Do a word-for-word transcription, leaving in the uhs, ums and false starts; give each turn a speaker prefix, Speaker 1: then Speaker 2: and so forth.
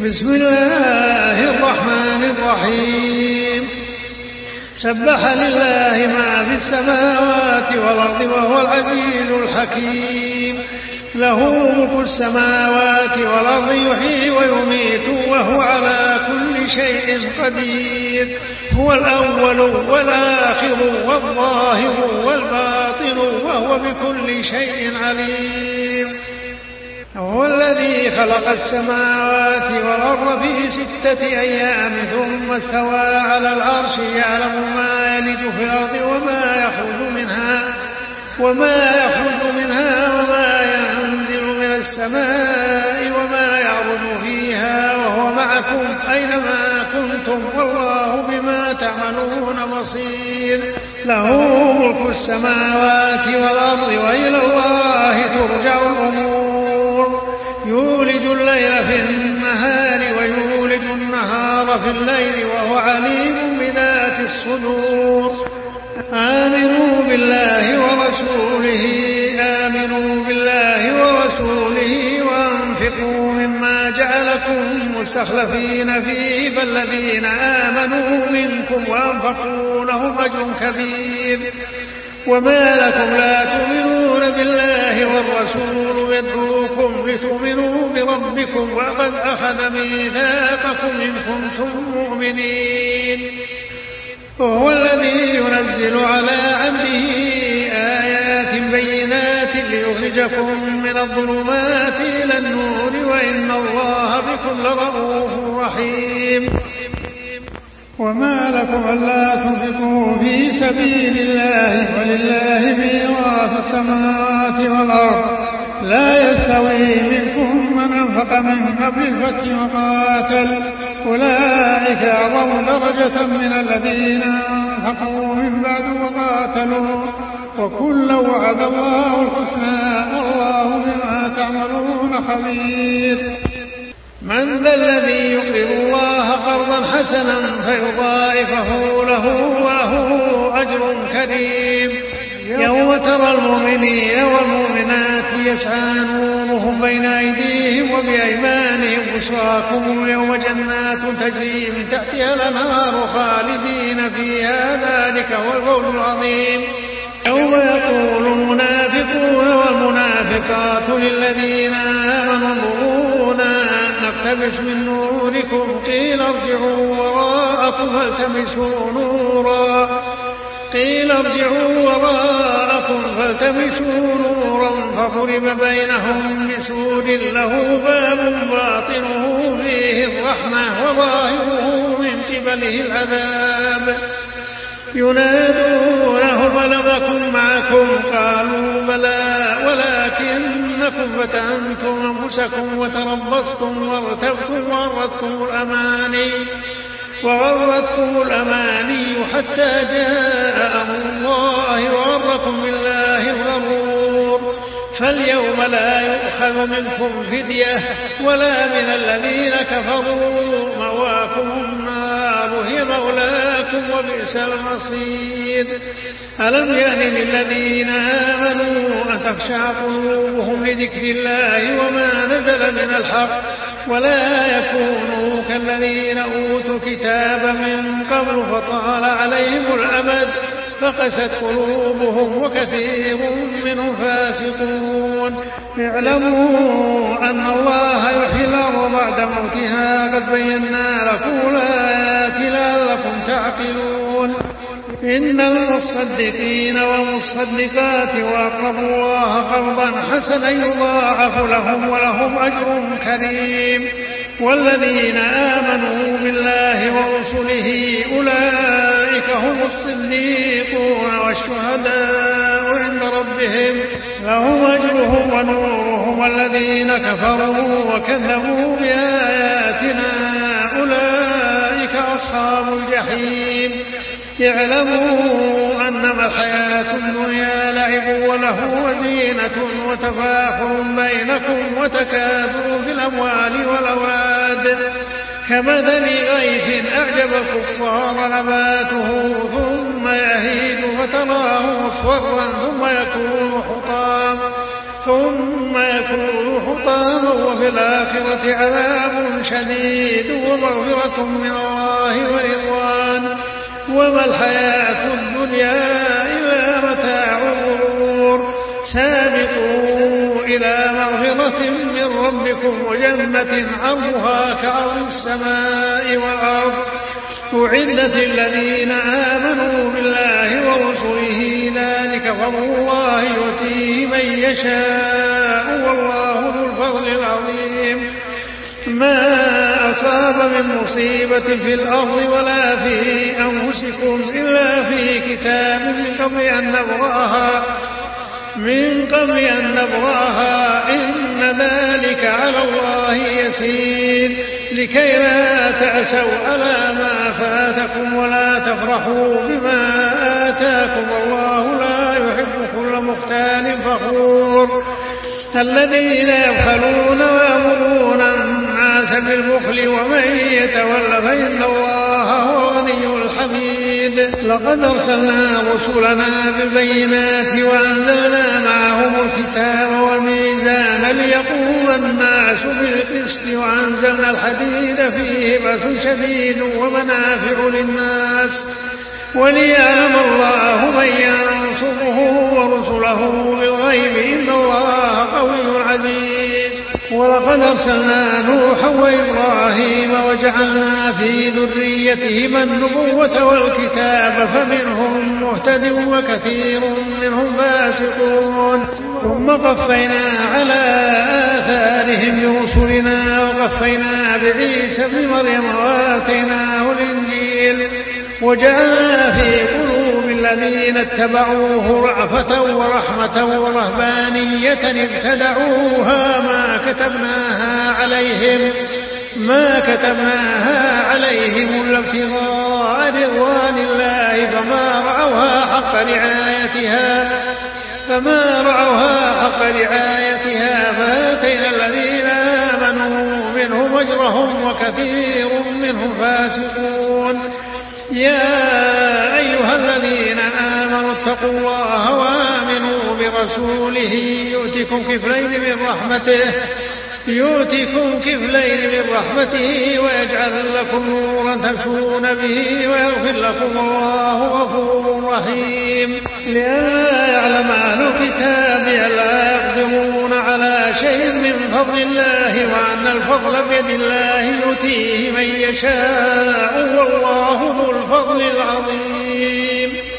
Speaker 1: بسم الله الرحمن الرحيم سبح لله ما في السماوات والأرض وهو العزيز الحكيم له ملك السماوات والأرض يحيي ويميت وهو على كل شيء قدير هو الأول والآخر والظاهر والباطن وهو بكل شيء عليم هو الذي خلق السماوات والأرض في ستة أيام ثم استوى على العرش يعلم ما يلج في الأرض وما يخرج منها وما يخرج منها وما ينزل من السماء وما يعرج فيها وهو معكم أينما كنتم والله بما تعملون بصير له ملك السماوات والأرض وإلى الله ترجع الأمور يولج الليل في النهار ويولج النهار في الليل وهو عليم بذات الصدور آمنوا بالله ورسوله آمنوا بالله ورسوله وأنفقوا مما جعلكم مستخلفين فيه فالذين آمنوا منكم وأنفقوا لهم أجر كبير وما لكم لا تؤمنون بالله والرسول يدعوكم لتؤمنوا بربكم وقد أخذ ميثاقكم إن كنتم مؤمنين وهو الذي ينزل على عبده آيات بينات ليخرجكم من الظلمات إلى النور وإن الله بكم لرؤوف رحيم وما لكم ألا تنفقوا في سبيل الله ولله ميراث السماوات والأرض لا يستوي منكم من أنفق من قبل الفتح وقاتل أولئك أعظم درجة من الذين أنفقوا من بعد وقاتلوا وكلا وعد الله الحسنى والله بما تعملون خبير من ذا الذي يقرض الله قرضا حسنا فيضاعفه له وله أجر كريم يوم ترى المؤمنين والمؤمنات يسعى نورهم بين أيديهم وبأيمانهم بشراكم اليوم جنات تجري من تحتها الأنهار خالدين فيها ذلك هو الفوز العظيم يوم يقول المنافقون والمنافقات للذين آمنوا انظرونا نقتبس من نوركم قيل ارجعوا وراءكم فالتمسوا نورا قيل ارجعوا وراءكم فالتمسوا نورا فضرب بينهم بسور له باب باطنه فيه الرحمة وظاهره من قبله العذاب ينادونهم ألم نكن معكم قالوا بلى ولكنكم فتنتم أنفسكم وتربصتم وارتبتم وغرتكم الأماني وغرتكم الأماني حتى جاء أمر الله وغركم بالله الغرور فاليوم لا يؤخذ منكم فدية ولا من الذين كفروا مواكم النار هي مولاكم وبئس المصير ألم يأن للذين آمنوا أن تخشع قلوبهم لذكر الله وما نزل من الحق ولا يكونوا كالذين أوتوا الكتاب من قبل فطال عليهم الأمد فقست قلوبهم وكثير منهم فاسقون اعلموا أن الله يحيي الأرض بعد موتها قد بينا لكم الآيات لعلكم تعقلون إن المصدقين والمصدقات وأقرضوا الله قرضا حسنا يضاعف لهم ولهم أجر كريم والذين آمنوا بالله ورسله أولئك هم الصديقون والشهداء عند ربهم لهم أجرهم ونورهم والذين كفروا وكذبوا بآياتنا أولئك أصحاب الجحيم اعلموا أنما الحياة الدنيا لعب وله وزينة وتفاخر بينكم وتكاثر في الأموال والأولاد كمثل غيث أعجب الكفار نباته ثم يهيج فتراه مصفرا ثم يكون حطاما ثم يكون حطاما وفي الآخرة عذاب شديد ومغفرة من الله ورضوان وما الحياة الدنيا إلا متاع الغرور. سابقوا إلى مغفرة من ربكم وجنة عرضها كعرض السماء والأرض أعدت الذين آمنوا بالله ورسله ذلك فضل الله يؤتيه من يشاء والله ذو الفضل العظيم. ما أصاب من مصيبة في الأرض ولا في أنفسكم إلا في كتاب من قبل أن نبرأها من قبل أن نبرأها إن ذلك على الله يسير لكي لا تأسوا على ما فاتكم ولا تفرحوا بما آتاكم والله لا يحب كل مختال فخور. الذين يبخلون ويأمرون الناس بالبخل ومن يتول فإن الله هو الغني الحميد. لقد أرسلنا رسلنا بالبينات وأنزلنا معهم الكتاب والميزان ليقوم الناس بالقسط وأنزلنا الحديد فيه بأس شديد ومنافع للناس وليعلم الله من ينصره ورسله بالغيب إن الله قوي عزيز. ولقد أرسلنا نوحا وإبراهيم وجعلنا في ذريتهما النبوة والكتاب فمنهم مهتد وكثير منهم فاسقون. ثم قفينا على آثارهم برسلنا وقفينا بعيسى ابن مريم وآتيناه الإنجيل وجعلنا في قلوب الذين اتبعوه رأفة ورحمة ورهبانية ابتدعوها ما كتبناها عليهم ما كتبناها عليهم إلا ابتغاء رضوان الله فما رعوها حق رعايتها فما رعوها حق رعايتها فآتينا الذين آمنوا منهم أجرهم وكثير منهم فاسقون. يا أيها الذين آمنوا اتقوا الله وآمنوا برسوله يؤتكم كفلين من رحمته يؤتكم كفلين من رحمته ويجعل لكم نورا تمشون به ويغفر لكم الله غفور رحيم. لئلا يعلم أهل الكتاب ألا يقدرون على شيء من فضل الله وأن الفضل بيد الله يؤتيه من يشاء والله ذو الفضل العظيم.